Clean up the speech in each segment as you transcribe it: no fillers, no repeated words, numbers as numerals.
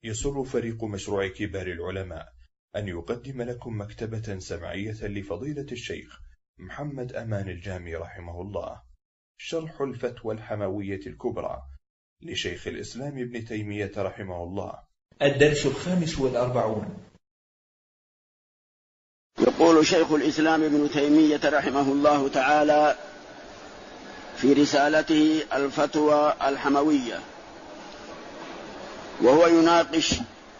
يسر فريق مشروع كبار العلماء أن يقدم لكم مكتبة سمعية لفضيلة الشيخ محمد أمان الجامي رحمه الله، شرح الفتوى الحموية الكبرى لشيخ الإسلام ابن تيمية رحمه الله. الدرس 45. يقول شيخ الإسلام ابن تيمية رحمه الله تعالى في رسالته الفتوى الحموية، وهو يناقش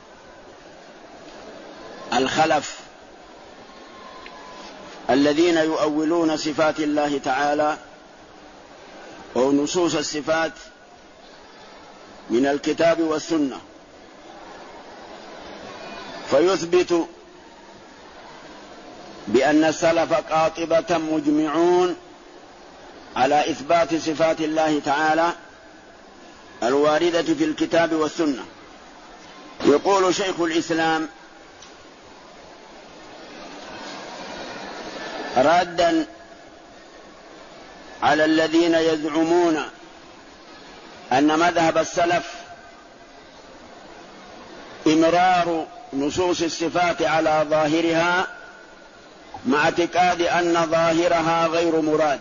الخلف الذين يؤولون صفات الله تعالى أو نصوص الصفات من الكتاب والسنة، فيثبت بأن السلف قاطبة مجمعون على إثبات صفات الله تعالى الواردة في الكتاب والسنة. يقول شيخ الإسلام ردا على الذين يزعمون أن مذهب السلف إمرار نصوص الصفات على ظاهرها مع اعتقاد أن ظاهرها غير مراد،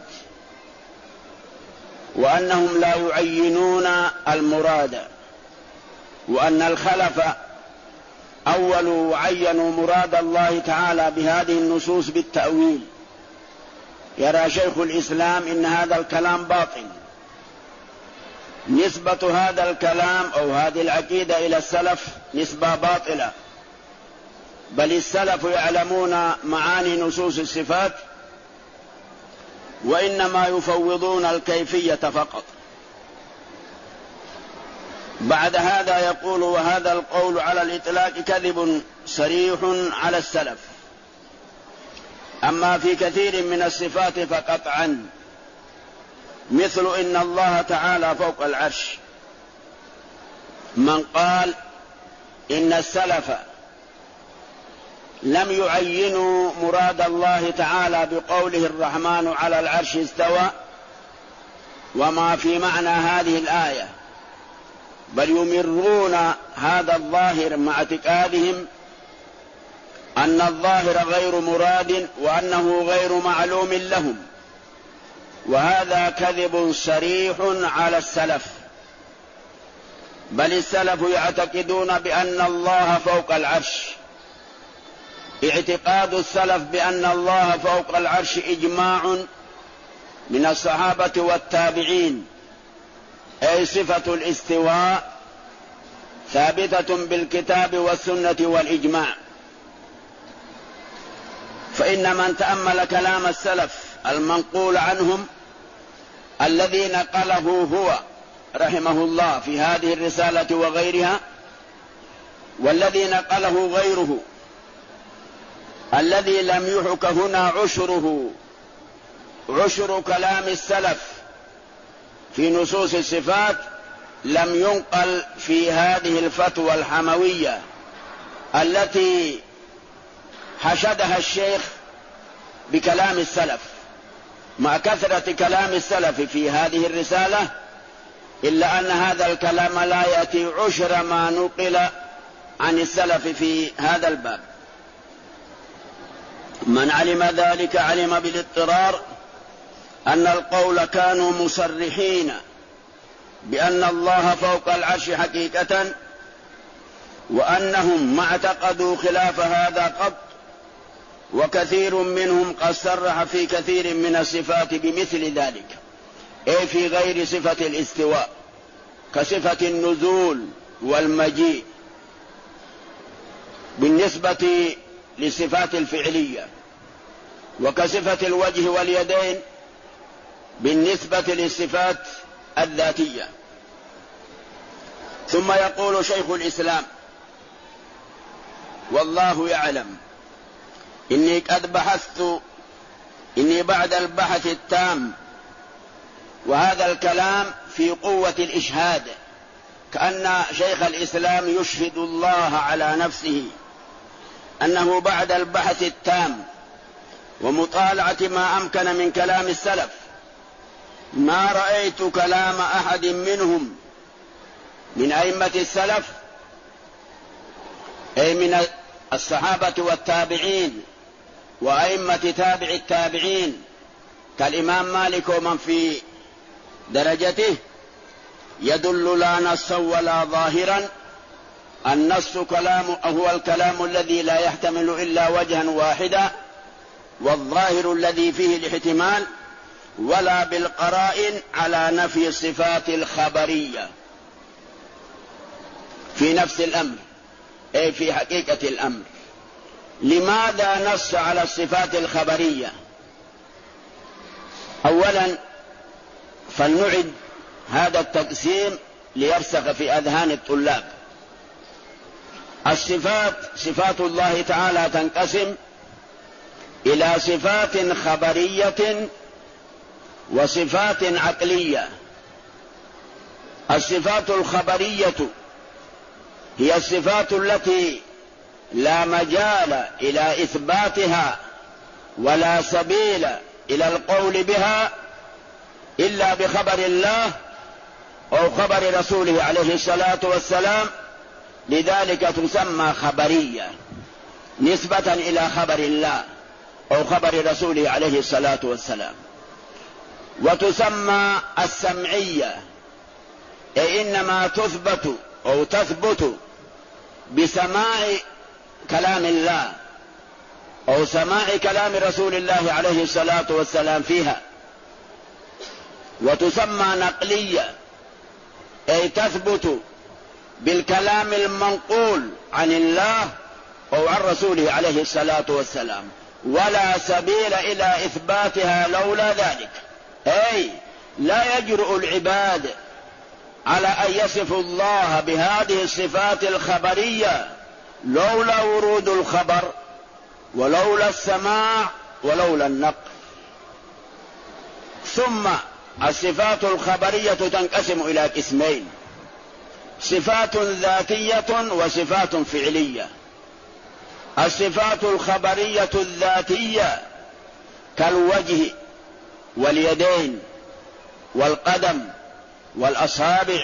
وأنهم لا يعينون المراد، وأن الخلف أولوا وعينوا مراد الله تعالى بهذه النصوص بالتأويل. يرى شيخ الإسلام إن هذا الكلام باطل، نسبة هذا الكلام أو هذه العقيدة إلى السلف نسبة باطلة، بل السلف يعلمون معاني نصوص الصفات وإنما يفوضون الكيفية فقط. بعد هذا يقول: وهذا القول على الإطلاق كذب صريح على السلف، أما في كثير من الصفات فقطعا، مثل إن الله تعالى فوق العرش. من قال إن السلف لم يعينوا مراد الله تعالى بقوله الرحمن على العرش استوى وما في معنى هذه الآية، بل يمرون هذا الظاهر مع اعتقادهم أن الظاهر غير مراد وأنه غير معلوم لهم، وهذا كذب صريح على السلف. بل السلف يعتقدون بأن الله فوق العرش. اعتقاد السلف بأن الله فوق العرش إجماع من الصحابة والتابعين، أي صفة الاستواء ثابتة بالكتاب والسنة والإجماع. فإن من تأمل كلام السلف المنقول عنهم الذي نقله هو رحمه الله في هذه الرسالة وغيرها، والذي نقله غيره الذي لم يحك هنا عشر كلام السلف في نصوص الصفات، لم ينقل في هذه الفتوى الحموية التي حشدها الشيخ بكلام السلف. مع كثرة كلام السلف في هذه الرسالة، إلا أن هذا الكلام لا يأتي عشر ما نقل عن السلف في هذا الباب. من علم ذلك علم بالاضطرار أن القول كانوا مصرحين بأن الله فوق العرش حقيقة، وأنهم ما اعتقدوا خلاف هذا قط، وكثير منهم قد صرح في كثير من الصفات بمثل ذلك، أي في غير صفة الاستواء كصفة النزول والمجيء بالنسبة للصفات الفعلية، وكصفة الوجه واليدين بالنسبة للصفات الذاتية. ثم يقول شيخ الإسلام: والله يعلم إني قد بحثت، إني بعد البحث التام، وهذا الكلام في قوة الإشهاد، كأن شيخ الإسلام يشهد الله على نفسه أنه بعد البحث التام ومطالعة ما أمكن من كلام السلف ما رأيت كلام أحد منهم من أئمة السلف أي من الصحابة والتابعين وأئمة تابع التابعين كالإمام مالك ومن في درجته، يدل لا نصا ولا ظاهرا. النص هو الكلام الذي لا يحتمل إلا وجها واحدا، والظاهر الذي فيه الاحتمال، ولا بالقرائن على نفي الصفات الخبرية في نفس الأمر، أي في حقيقة الأمر. لماذا نص على الصفات الخبرية؟ أولا فلنعد هذا التقسيم ليرسخ في أذهان الطلاب. الصفات، صفات الله تعالى تنقسم إلى صفات خبرية وصفات عقلية. الصفات الخبرية هي الصفات التي لا مجال إلى إثباتها ولا سبيل إلى القول بها إلا بخبر الله أو خبر رسوله عليه الصلاة والسلام، لذلك تسمى خبرية نسبة إلى خبر الله أو خبر رسوله عليه الصلاة والسلام. وتسمى السمعية، أي إنما تثبت أو تثبت بسماع كلام الله أو سماع كلام رسول الله عليه الصلاة والسلام فيها. وتسمى نقلية، أي تثبت بالكلام المنقول عن الله أو عن رسوله عليه الصلاة والسلام، ولا سبيل إلى إثباتها لولا ذلك. أي لا يجرؤ العباد على أن يصفوا الله بهذه الصفات الخبرية لولا ورود الخبر ولولا السماع ولولا النقل. ثم الصفات الخبرية تنقسم إلى قسمين: صفات ذاتية وصفات فعلية. الصفات الخبرية الذاتية كالوجه واليدين والقدم والأصابع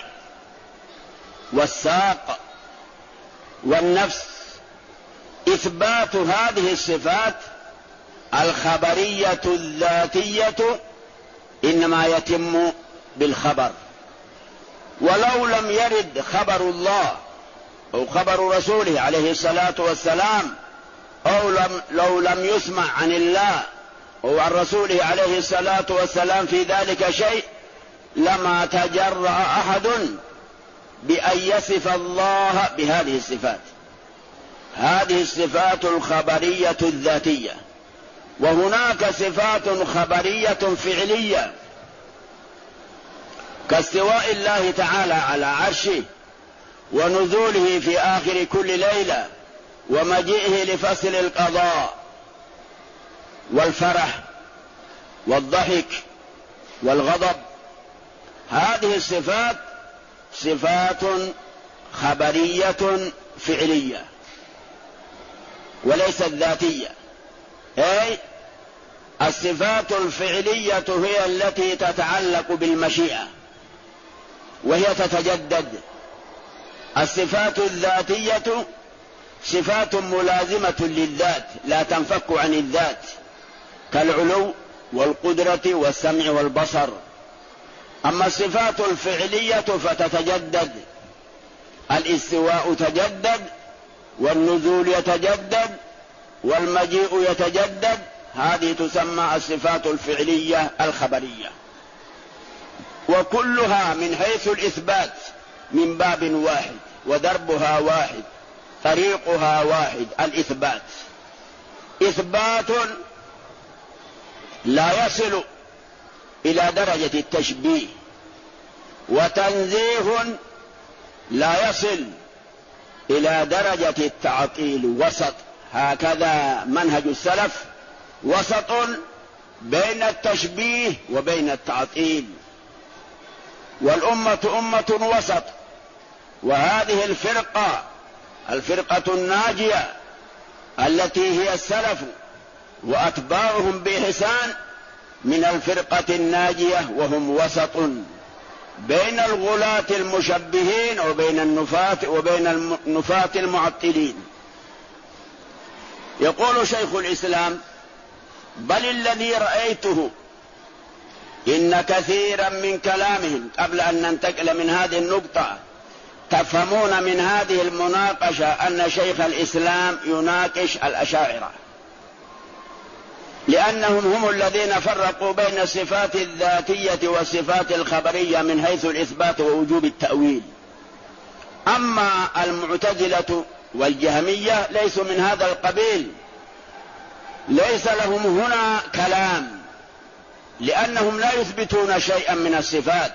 والساق والنفس. إثبات هذه الصفات الخبرية الذاتية إنما يتم بالخبر، ولو لم يرد خبر الله أو خبر رسوله عليه الصلاة والسلام، أو لو لم يسمع عن الله أو عن رسوله عليه الصلاة والسلام في ذلك شيء، لما تجرأ أحد بأن يصف الله بهذه الصفات. هذه الصفات الخبرية الذاتية. وهناك صفات خبرية فعلية كاستواء الله تعالى على عرشه ونزوله في آخر كل ليلة ومجيئه لفصل القضاء والفرح والضحك والغضب. هذه الصفات صفات خبرية فعلية وليست ذاتية. أي الصفات الفعلية هي التي تتعلق بالمشيئة وهي تتجدد. الصفات الذاتية صفات ملازمة للذات لا تنفك عن الذات، كالعلو والقدرة والسمع والبصر. أما الصفات الفعلية فتتجدد، الاستواء تجدد والنزول يتجدد والمجيء يتجدد. هذه تسمى الصفات الفعلية الخبرية، وكلها من حيث الإثبات من باب واحد، ودربها واحد، طريقها واحد، الإثبات. إثبات لا يصل إلى درجة التشبيه، وتنزيه لا يصل إلى درجة التعطيل. وسط، هكذا منهج السلف، وسط بين التشبيه وبين التعطيل. والأمة أمة وسط، وهذه الفرقة الناجية التي هي السلف وأتباعهم بإحسان من الفرقة الناجية، وهم وسط بين الغلاة المشبهين وبين النفاة المعطلين. يقول شيخ الإسلام: بل الذي رأيته إن كثيرا من كلامهم، قبل أن ننتقل من هذه النقطة تفهمون من هذه المناقشة أن شيخ الإسلام يناقش الأشاعرة، لأنهم هم الذين فرقوا بين الصفات الذاتية والصفات الخبرية من حيث الإثبات ووجوب التأويل. أما المعتزلة والجهمية ليسوا من هذا القبيل، ليس لهم هنا كلام، لأنهم لا يثبتون شيئا من الصفات.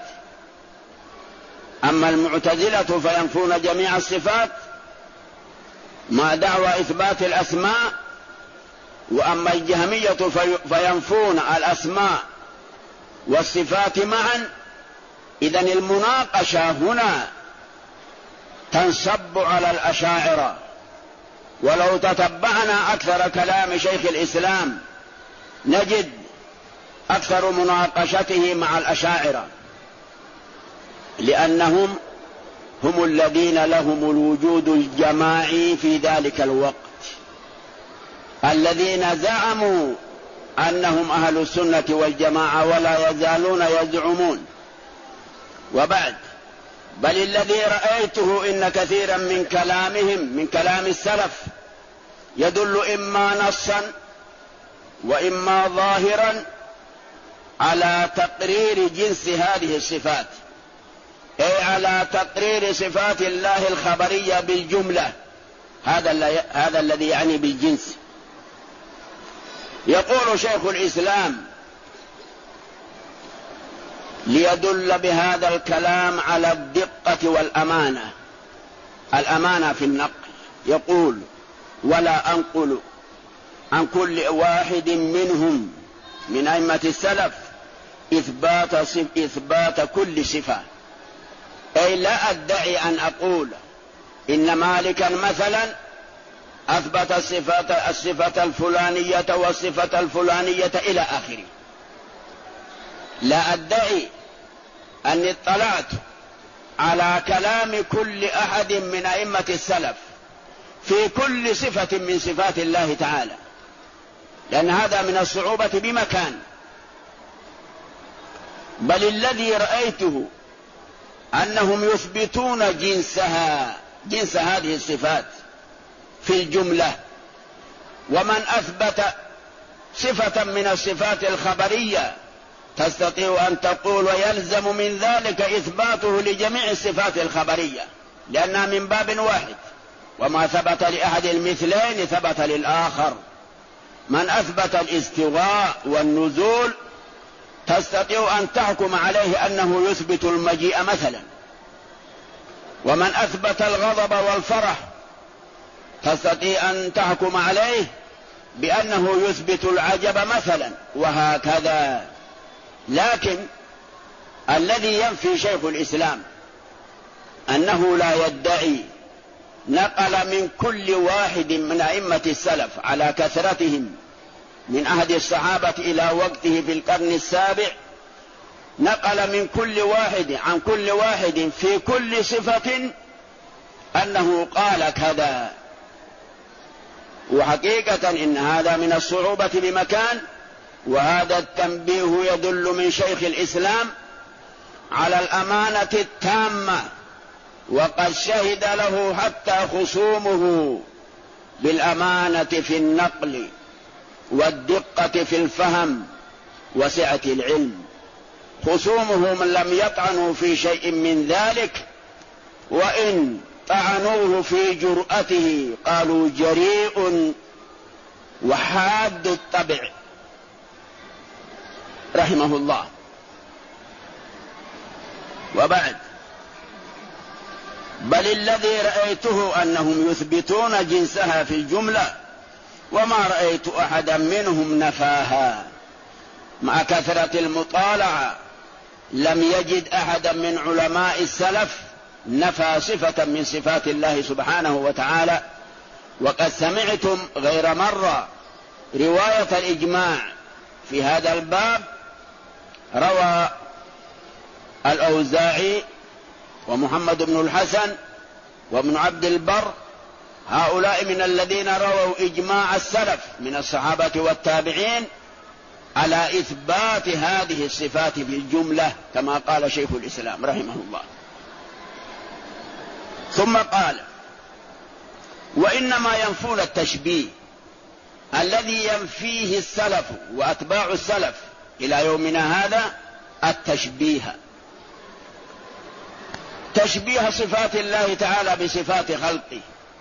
أما المعتزلة فينفون جميع الصفات مع دعوى إثبات الأسماء، وأما الجهمية فينفون الأسماء والصفات معا. إذن المناقشة هنا تنصب على الأشاعرة، ولو تتبعنا أكثر كلام شيخ الإسلام نجد أكثر مناقشته مع الأشاعرة، لأنهم هم الذين لهم الوجود الجماعي في ذلك الوقت، الذين زعموا أنهم أهل السنة والجماعة ولا يزالون يزعمون. وبعد: بل الذي رأيته إن كثيرا من كلامهم، من كلام السلف، يدل إما نصا وإما ظاهرا على تقرير جنس هذه الصفات، أي على تقرير صفات الله الخبرية بالجملة. هذا الذي يعني بالجنس. يقول شيخ الإسلام: ليدل بهذا الكلام على الدقة والأمانة، الأمانة في النقل. يقول: ولا أنقل عن كل واحد منهم من أئمة السلف إثبات كل صفة، أي لا أدعي أن أقول إن مالكا مثلا أثبت الصفة الفلانية والصفة الفلانية إلى آخره. لا أدعي أني اطلعت على كلام كل أحد من أئمة السلف في كل صفة من صفات الله تعالى، لأن هذا من الصعوبة بمكان. بل الذي رأيته أنهم يثبتون جنس هذه الصفات في الجملة، ومن أثبت صفة من الصفات الخبرية تستطيع أن تقول ويلزم من ذلك إثباته لجميع الصفات الخبرية، لأنها من باب واحد، وما ثبت لأحد المثلين ثبت للآخر. من أثبت الاستواء والنزول تستطيع أن تحكم عليه أنه يثبت المجيء مثلا، ومن أثبت الغضب والفرح تستطيع أن تحكم عليه بأنه يثبت العجب مثلا، وهكذا. لكن الذي ينفي شيخ الإسلام أنه لا يدعي، نقل من كل واحد من أئمة السلف على كثرتهم من عهد الصحابة إلى وقته في القرن السابع، نقل من كل واحد عن كل واحد في كل صفة أنه قال كذا. وحقيقة إن هذا من الصعوبة بمكان، وهذا التنبيه يدل من شيخ الإسلام على الأمانة التامة، وقد شهد له حتى خصومه بالأمانة في النقل والدقة في الفهم وسعة العلم. خصومه من لم يطعنوا في شيء من ذلك، وإن طعنوه في جرأته قالوا جريء وحاد الطبع رحمه الله. وبعد: بل الذي رأيته أنهم يثبتون جنسها في الجملة، وما رأيت أحدا منهم نفاها. مع كثرة المطالعة لم يجد أحدا من علماء السلف نفى صفة من صفات الله سبحانه وتعالى. وقد سمعتم غير مرة رواية الإجماع في هذا الباب، روى الأوزاعي ومحمد بن الحسن وابن عبد البر هؤلاء من الذين رووا إجماع السلف من الصحابة والتابعين على إثبات هذه الصفات بالجملة كما قال شيخ الإسلام رحمه الله. ثم قال: وإنما ينفون التشبيه الذي ينفيه السلف وأتباع السلف إلى يومنا هذا، التشبيه، تشبيه صفات الله تعالى بصفات خلقه،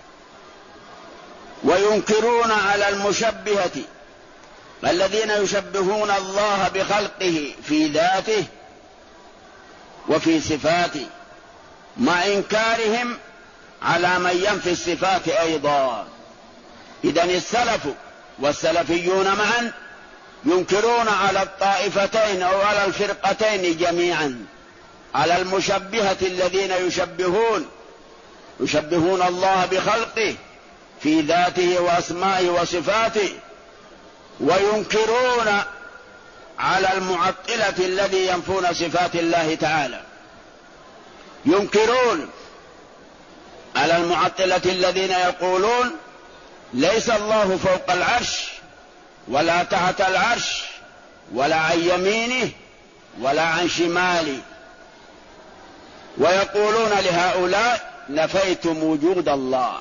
وينكرون على المشبهة الذين يشبهون الله بخلقه في ذاته وفي صفاته، مع إنكارهم على من ينفي الصفات أيضا. إذن السلف والسلفيون معا ينكرون على الطائفتين أو على الفرقتين جميعا، على المشبهة الذين يشبهون الله بخلقه في ذاته وأسمائه وصفاته، وينكرون على المعطلة الذي ينفون صفات الله تعالى. ينكرون على المعطلة الذين يقولون ليس الله فوق العرش ولا تحت العرش ولا عن يمينه ولا عن شماله، ويقولون لهؤلاء نفيتم وجود الله،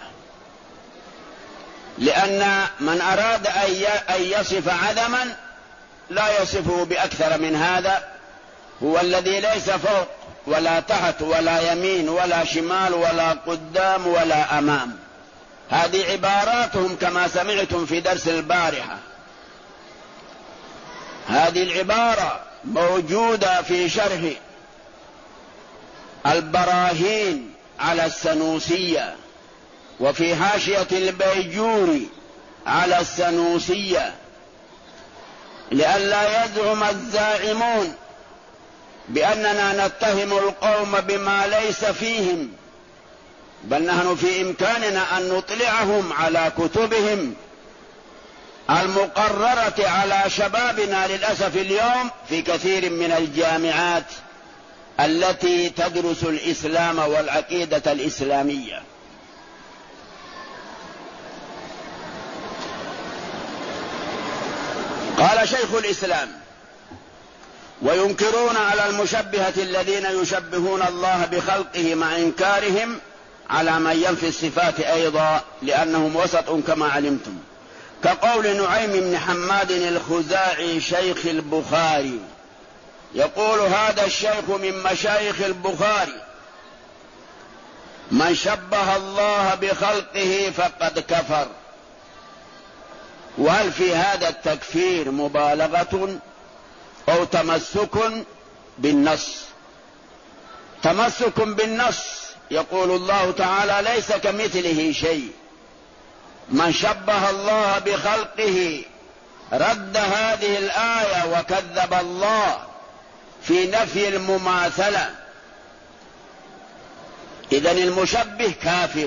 لأن من أراد أن يصف عدما لا يصفه بأكثر من هذا، هو الذي ليس فوق ولا تحت ولا يمين ولا شمال ولا قدام ولا أمام. هذه عباراتهم كما سمعتم في درس البارحة. هذه العبارة موجودة في شرح البراهين على السنوسية، وفي حاشية البيجوري على السنوسية، لئلا يزعم الزاعمون بأننا نتهم القوم بما ليس فيهم، بل نحن في إمكاننا أن نطلعهم على كتبهم المقررة على شبابنا للأسف اليوم في كثير من الجامعات التي تدرس الإسلام والعقيدة الإسلامية. قال شيخ الإسلام: وينكرون على المشبهة الذين يشبهون الله بخلقه مع إنكارهم على من ينفي الصفات أيضا، لأنهم وسط كما علمتم، كقول نعيم بن حماد الخزاعي شيخ البخاري، يقول هذا الشيخ من مشايخ البخاري: من شبه الله بخلقه فقد كفر. وهل في هذا التكفير مبالغة أو تمسك بالنص؟ تمسك بالنص، يقول الله تعالى ليس كمثله شيء. من شبه الله بخلقه رد هذه الآية وكذب الله في نفي المماثلة. إذن المشبه كافر.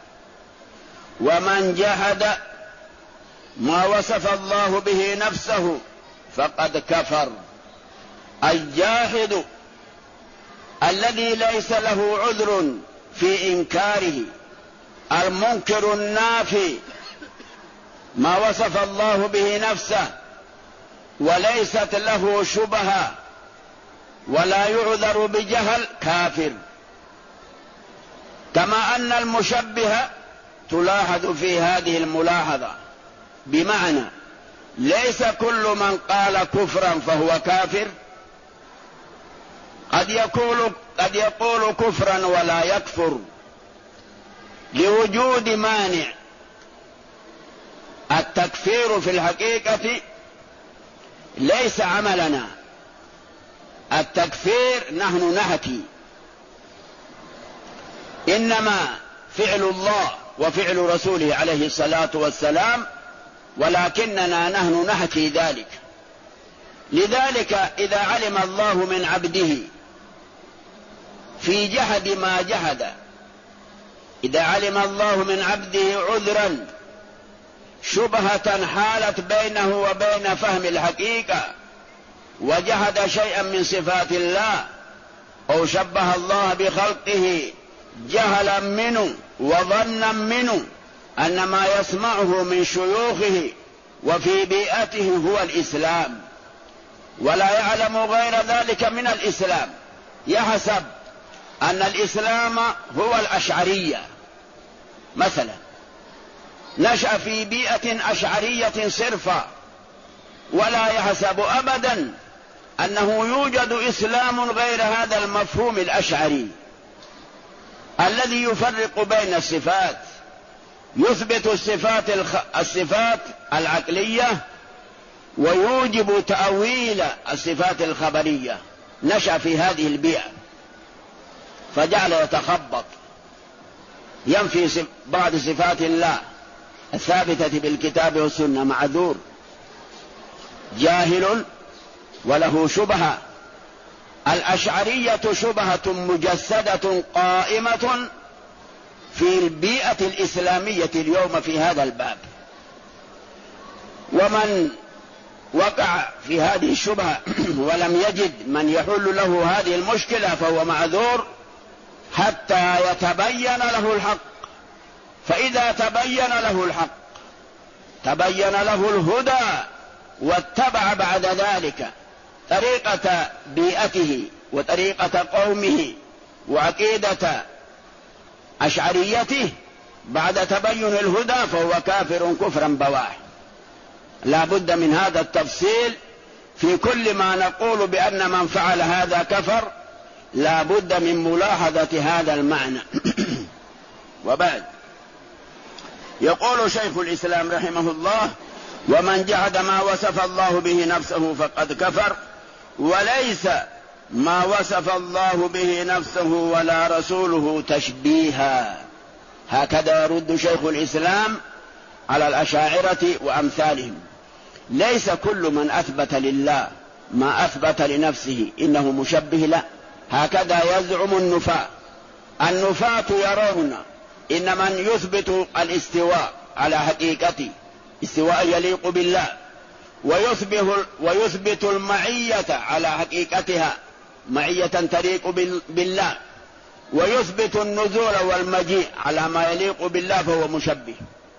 ومن جحد ما وصف الله به نفسه فقد كفر. الجاحد الذي ليس له عذر في إنكاره، المنكر النافي ما وصف الله به نفسه وليست له شبهة ولا يعذر بجهل، كافر. كما أن المشبه تلاحظ في هذه الملاحظة، بمعنى ليس كل من قال كفرا فهو كافر، قد يقول كفرا ولا يكفر لوجود مانع. التكفير في الحقيقة ليس عملنا، التكفير نحن نحكي، إنما فعل الله وفعل رسوله عليه الصلاة والسلام، ولكننا نحن نحكي ذلك. لذلك إذا علم الله من عبده في جحد ما جحد، إذا علم الله من عبده عذرا شبهة حالت بينه وبين فهم الحقيقة وجحد شيئا من صفات الله أو شبه الله بخلقه جهلا منه وظنا منه أن ما يسمعه من شيوخه وفي بيئته هو الإسلام، ولا يعلم غير ذلك من الإسلام، يحسب أن الإسلام هو الأشعرية مثلا، نشأ في بيئة أشعرية صرفا، ولا يحسب أبدا أنه يوجد إسلام غير هذا المفهوم الأشعري الذي يفرق بين الصفات، يثبت الصفات العقلية ويوجب تأويل الصفات الخبرية. نشأ في هذه البيئة فجعل يتخبط، ينفي بعض صفات الله الثابتة بالكتاب والسنة، معذور، جاهل وله شبهة. الأشعرية شبهة مجسدة قائمة في البيئة الإسلامية اليوم في هذا الباب، ومن وقع في هذه الشبهة ولم يجد من يحل له هذه المشكلة فهو معذور حتى يتبين له الحق. فإذا تبين له الحق تبين له الهدى، واتبع بعد ذلك طريقة بيئته وطريقة قومه وعقيدة أشعريته بعد تبين الهدى، فهو كافر كفرا بواح. لا بد من هذا التفصيل في كل ما نقول بأن من فعل هذا كفر، لا بد من ملاحظة هذا المعنى. وبعد، يقول شيخ الإسلام رحمه الله: ومن جحد ما وصف الله به نفسه فقد كفر، وليس ما وصف الله به نفسه ولا رسوله تشبيها. هكذا يرد شيخ الإسلام على الأشاعرة وأمثالهم. ليس كل من أثبت لله ما أثبت لنفسه إنه مشبه له، هكذا يزعم النفاة. النفاة يرون إن من يثبت الاستواء على حقيقته، استواء يليق بالله، ويثبت المعية على حقيقتها، معية تليق بالله، ويثبت النزول والمجيء على ما يليق بالله، فهو مشبه.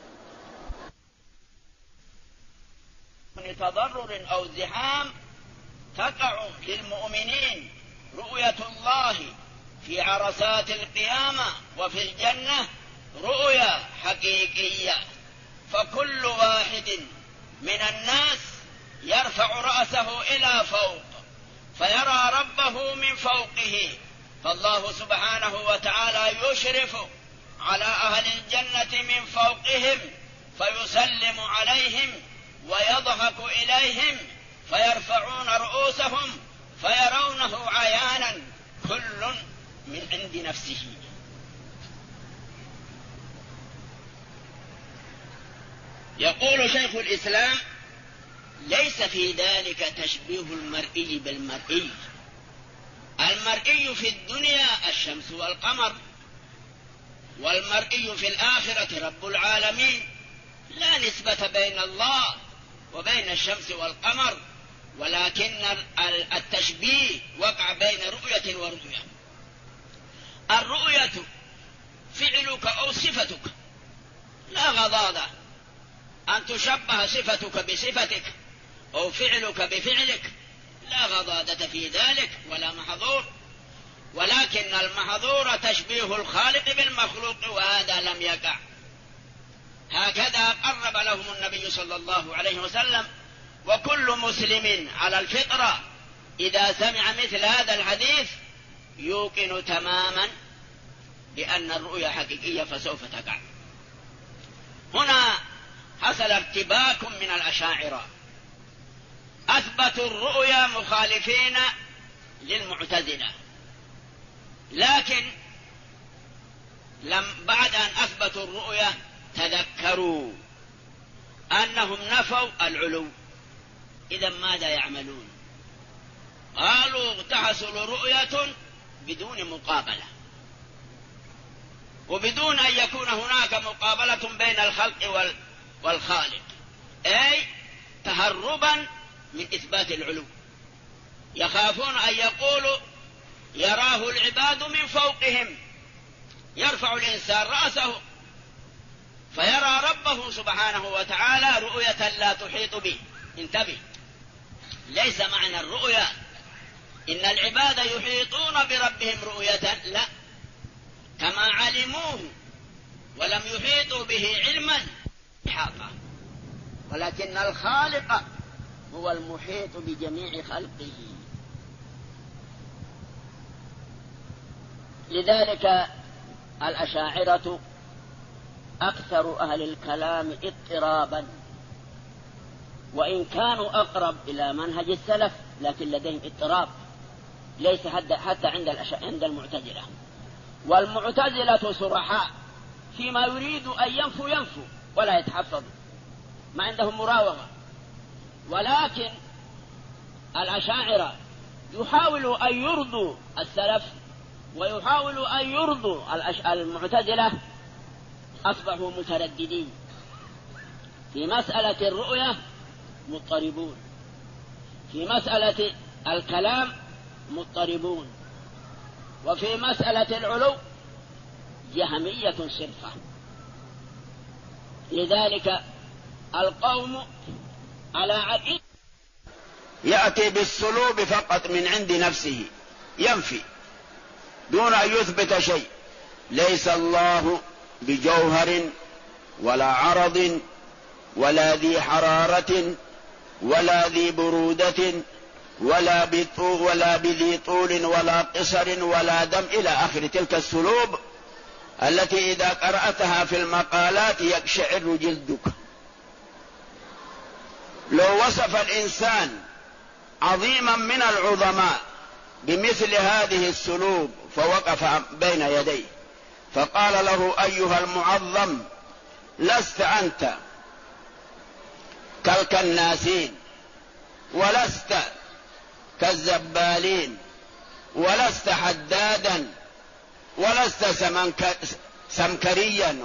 تضرر أو ازدحام تقع للمؤمنين رؤية الله في عرصات القيامة وفي الجنة رؤية حقيقية، فكل واحد من الناس يرفع رأسه إلى فوق فيرى ربه من فوقه، فالله سبحانه وتعالى يشرف على أهل الجنة من فوقهم فيسلم عليهم ويضحك إليهم فيرفعون رؤوسهم فيرونه عيانا، كل من عند نفسه. يقول شيخ الإسلام: ليس في ذلك تشبيه المرئي بالمرئي. المرئي في الدنيا الشمس والقمر، والمرئي في الآخرة رب العالمين. لا نسبة بين الله وبين الشمس والقمر، ولكن التشبيه وقع بين رؤية ورؤية. الرؤية فعلك أو صفتك، لا غضاضة أن تشبه صفتك بصفتك أو فعلك بفعلك، لا غضاضة في ذلك ولا محظور، ولكن المحظور تشبيه الخالق بالمخلوق، وهذا لم يقع. هكذا قرب لهم النبي صلى الله عليه وسلم. وكل مسلم على الفطرة إذا سمع مثل هذا الحديث يوقن تماما بأن الرؤيا حقيقية فسوف تقع. هنا حصل ارتباك من الأشاعرة، أثبتوا الرؤيا مخالفين للمعتزلة، لكن بعد أن أثبتوا الرؤيا تذكروا أنهم نفوا العلو. إذا ماذا يعملون؟ قالوا تحصل رؤية بدون مقابلة، وبدون أن يكون هناك مقابلة بين الخلق والخالق، أي تهربا من إثبات العلو. يخافون أن يقولوا يراه العباد من فوقهم، يرفع الإنسان رأسه فيرى الله سبحانه وتعالى رؤية لا تحيط به. انتبه، ليس معنى الرؤية إن العباد يحيطون بربهم رؤية، لا، كما علموه ولم يحيطوا به علما إحاطة، ولكن الخالق هو المحيط بجميع خلقه. لذلك الأشاعرة أكثر أهل الكلام اضطرابا، وإن كانوا أقرب إلى منهج السلف لكن لديهم اضطراب، ليس حتى عند المعتزلة. والمعتزلة صرحاء فيما يريد أن ينفوا ولا يتحفظوا، ما عندهم مراوغة. ولكن الأشاعرة يحاولوا أن يرضوا السلف ويحاولوا أن يرضوا المعتزلة، أصبحوا مترددين في مسألة الرؤية، مضطربون في مسألة الكلام، مضطربون، وفي مسألة العلو جهمية صرفة. لذلك القوم على عقيدة يأتي بالسلوب فقط من عند نفسه، ينفي دون أن يثبت شيء. ليس الله بجوهر ولا عرض ولا ذي حرارة ولا ذي برودة ولا بذي طول ولا قصر ولا دم إلى آخر تلك السلوب التي إذا قرأتها في المقالات يقشعر جلدك. لو وصف الإنسان عظيما من العظماء بمثل هذه السلوب فوقف بين يديه فقال له: أيها المعظم، لست أنت كالكناسين، ولست كالزبالين، ولست حدادا، ولست سمكريا،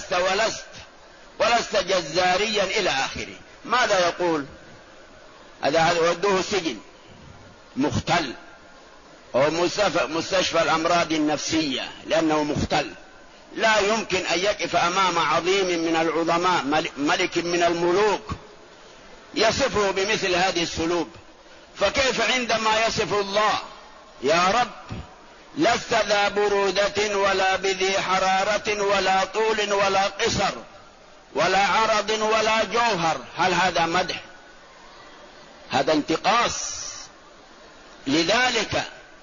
ولست جزاريا إلى آخره. ماذا يقول؟ هذا ودوه السجن، مختل، أو مستشفى الأمراض النفسية، لأنه مختل. لا يمكن أن يقف أمام عظيم من العظماء، ملك من الملوك، يصفه بمثل هذه السلوب. فكيف عندما يصف الله: يا رب لست ذا برودة ولا بذي حرارة ولا طول ولا قصر ولا عرض ولا جوهر؟ هل هذا مدح؟ هذا انتقاص. لذلك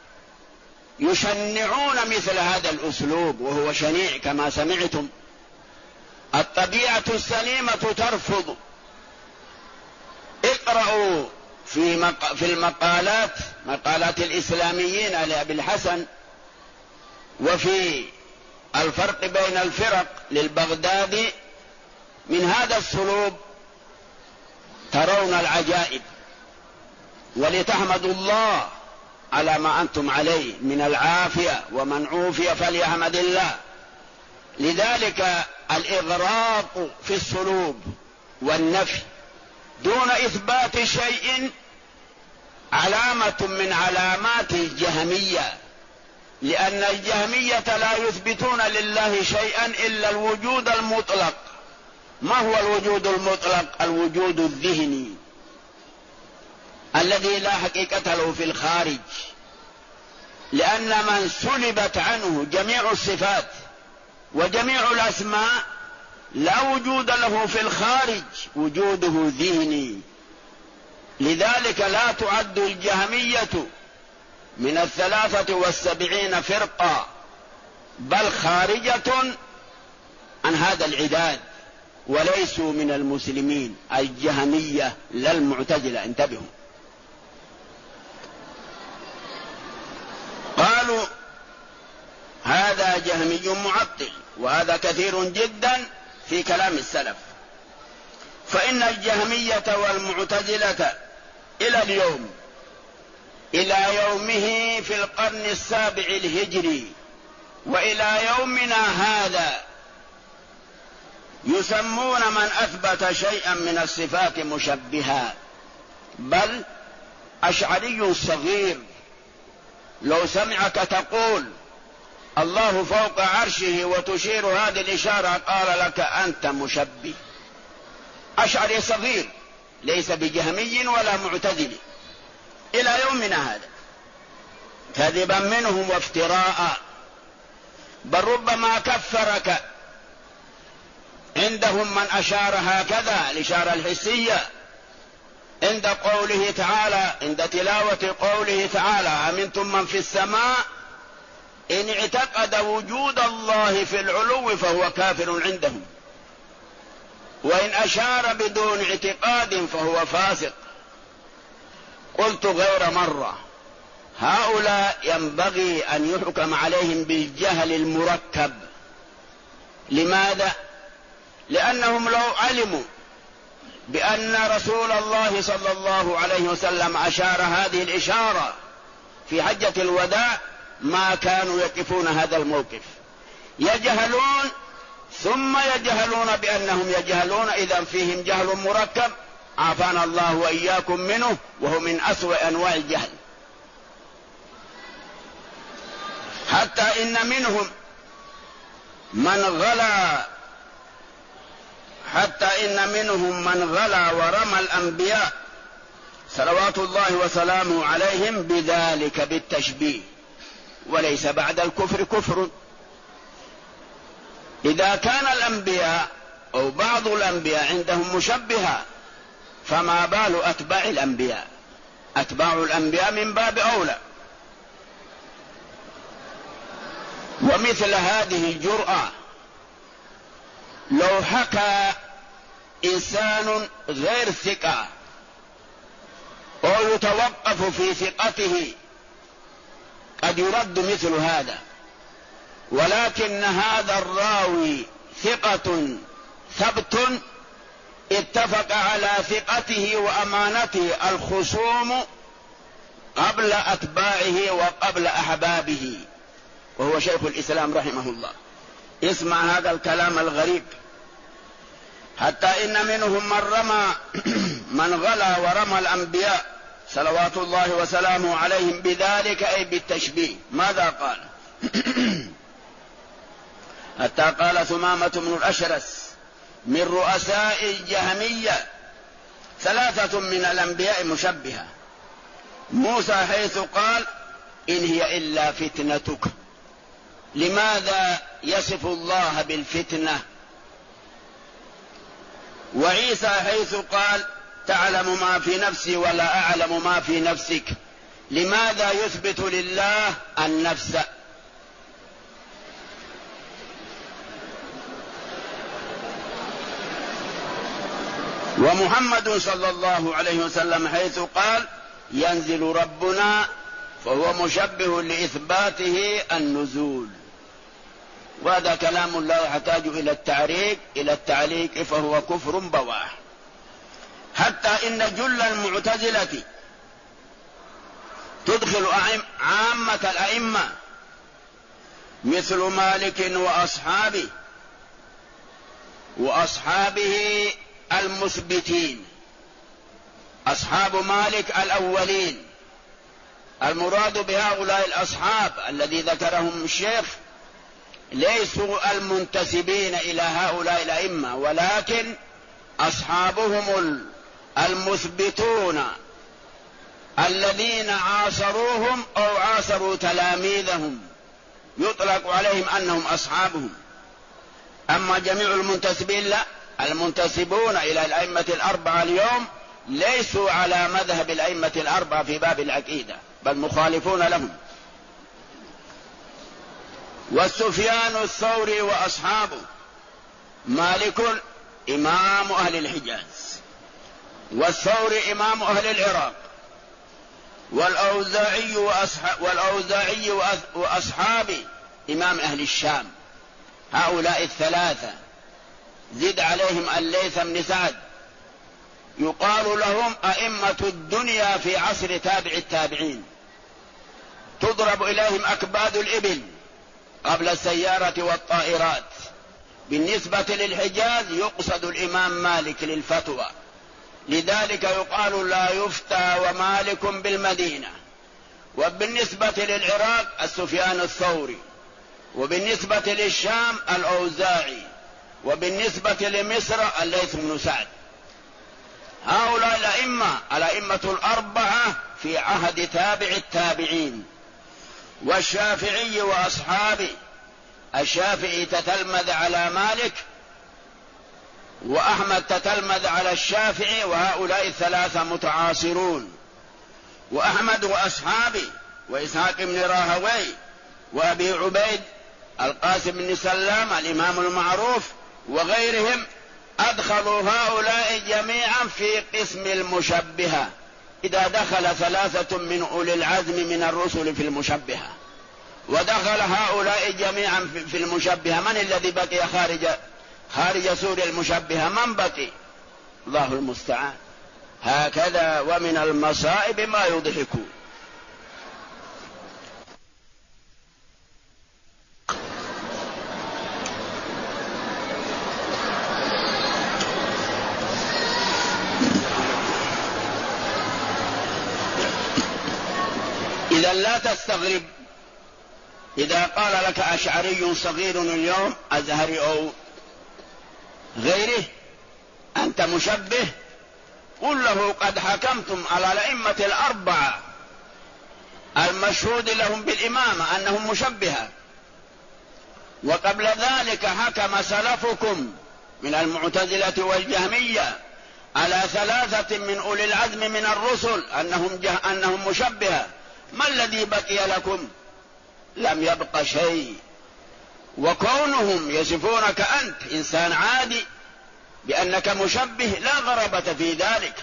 يشنعون مثل هذا الأسلوب، وهو شنيع كما سمعتم. الطبيعة السليمة ترفض. اقرأوا في المقالات، مقالات الإسلاميين على أبي الحسن، وفي الفرق بين الفرق للبغدادي من هذا السلوب ترون العجائب، ولتحمدوا الله على ما أنتم عليه من العافية، ومن عوفي فليحمد الله. لذلك الإغراق في السلوب والنفي دون إثبات شيء علامة من علامات الجهمية، لأن الجهمية لا يثبتون لله شيئا إلا الوجود المطلق. ما هو الوجود المطلق؟ الوجود الذهني الذي لا حقيقة له في الخارج، لأن من سلبت عنه جميع الصفات وجميع الأسماء لا وجود له في الخارج، وجوده ذهني. لذلك لا تعد الجهمية من 73 فرقة، بل خارجة عن هذا العداد، وليسوا من المسلمين. الجهمية لا المعتزلة، انتبهوا. قالوا هذا جهمي معطل، وهذا كثير جدا في كلام السلف. فإن الجهمية والمعتزلة إلى اليوم، إلى يومه في القرن 7 الهجري وإلى يومنا هذا، يسمون من أثبت شيئا من الصفات مشبها. بل أشعري صغير لو سمعك تقول الله فوق عرشه وتشير هذه الإشارة قال لك أنت مشبه. أشعري صغير ليس بجهمي ولا معتزلي إلى يومنا هذا، كذبا منهم وافتراء، بل ربما كفرك. عندهم من أشار هكذا الإشارة الحسية عند قوله تعالى، عند تلاوة قوله تعالى: أمنتم من في السماء إن اعتقد وجود الله في العلو فهو كافر عندهم، وإن أشار بدون اعتقاد فهو فاسق. قلت غير مرة: هؤلاء ينبغي أن يحكم عليهم بالجهل المركب. لماذا؟ لأنهم لو علموا بأن رسول الله صلى الله عليه وسلم أشار هذه الإشارة في حجة الوداع ما كانوا يقفون هذا الموقف. يجهلون ثم يجهلون بأنهم يجهلون، إذا فيهم جهل مركب، عافانا الله وإياكم منه، وهو من أسوأ أنواع الجهل. حتى إن منهم من غلا ورمى الأنبياء صلوات الله وسلامه عليهم بذلك بالتشبيه، وليس بعد الكفر كفر. إذا كان الأنبياء أو بعض الأنبياء عندهم مشبهة، فما بال أتباع الأنبياء؟ أتباع الأنبياء من باب أولى. ومثل هذه الجرأة لو حكى إنسان غير ثقة أو يتوقف في ثقته قد يرد مثل هذا، ولكن هذا الراوي ثقة ثبت اتفق على ثقته وأمانته الخصوم قبل أتباعه وقبل أحبابه، وهو شيخ الإسلام رحمه الله. اسمع هذا الكلام الغريب. حتى إن منهم من غلا ورمى الأنبياء صلوات الله وسلامه عليهم بذلك، أي بالتشبيه. ماذا قال؟ حتى قال ثمامة بن الأشرس من رؤساء الجهمية: 3 من الأنبياء مشبهة. موسى حيث قال: إن هي إلا فتنتك. لماذا يصف الله بالفتنة؟ وعيسى حيث قال: تعلم ما في نفسي ولا أعلم ما في نفسك. لماذا يثبت لله النفس؟ ومحمد صلى الله عليه وسلم حيث قال: ينزل ربنا، فهو مشبه لإثباته النزول. وهذا كلام لا يحتاج إلى التعليق فهو كفر بواح. حتى إن جل المعتزلة تدخل عامة الأئمة مثل مالك وأصحابه المثبتين. أصحاب مالك الأولين، المراد بهؤلاء الأصحاب الذي ذكرهم الشيخ ليسوا المنتسبين إلى هؤلاء الأئمة، ولكن أصحابهم المثبتون الذين عاصروهم أو عاصروا تلاميذهم، يطلق عليهم أنهم أصحابهم. أما جميع المنتسبين لا، المنتسبون إلى الأئمة الأربعة اليوم ليسوا على مذهب الأئمة الأربعة في باب العقيدة، بل مخالفون لهم. والسفيان الثوري وأصحابه، مالك إمام أهل الحجاز، والثوري إمام أهل العراق، والأوزاعي وأصحابه إمام أهل الشام. هؤلاء 3 زد عليهم الليث بن سعد، يقال لهم أئمة الدنيا في عصر تابع التابعين، تضرب إليهم أكباد الإبل قبل السيارة والطائرات. بالنسبة للحجاز يقصد الإمام مالك للفتوى، لذلك يقال لا يفتى ومالك بالمدينة. وبالنسبة للعراق السفيان الثوري، وبالنسبة للشام الأوزاعي، وبالنسبة لمصر الليث بن سعد. هؤلاء الأئمة الأربعة في عهد تابع التابعين. والشافعي وأصحابه، الشافعي تتلمذ على مالك، وأحمد تتلمذ على الشافعي، وهؤلاء الثلاثة متعاصرون. وأحمد وأصحابه وإسحاق بن راهوي وأبي عبيد القاسم بن سلام الإمام المعروف وغيرهم أدخلوا هؤلاء جميعا في قسم المشبهة، إذا دخل ثلاثة من أولي العزم من الرسل في المشبهة ودخل هؤلاء جميعا في المشبهة، من الذي بقي خارج سور المشبهة؟ من بقي؟ الله المستعان. هكذا ومن المصائب ما يضحكون. إذا لا تستغرب إذا قال لك أشعري صغير اليوم أزهري أو غيره أنت مشبه، قل له قد حكمتم على الأئمة الأربعة المشهود لهم بالإمامة أنهم مشبهة، وقبل ذلك حكم سلفكم من المعتزلة والجهمية على ثلاثة من أولي العزم من الرسل أنهم مشبهة. ما الذي بقي لكم؟ لم يبق شيء. وكونهم يصفونك أنت إنسان عادي بأنك مشبه لا غرابة في ذلك.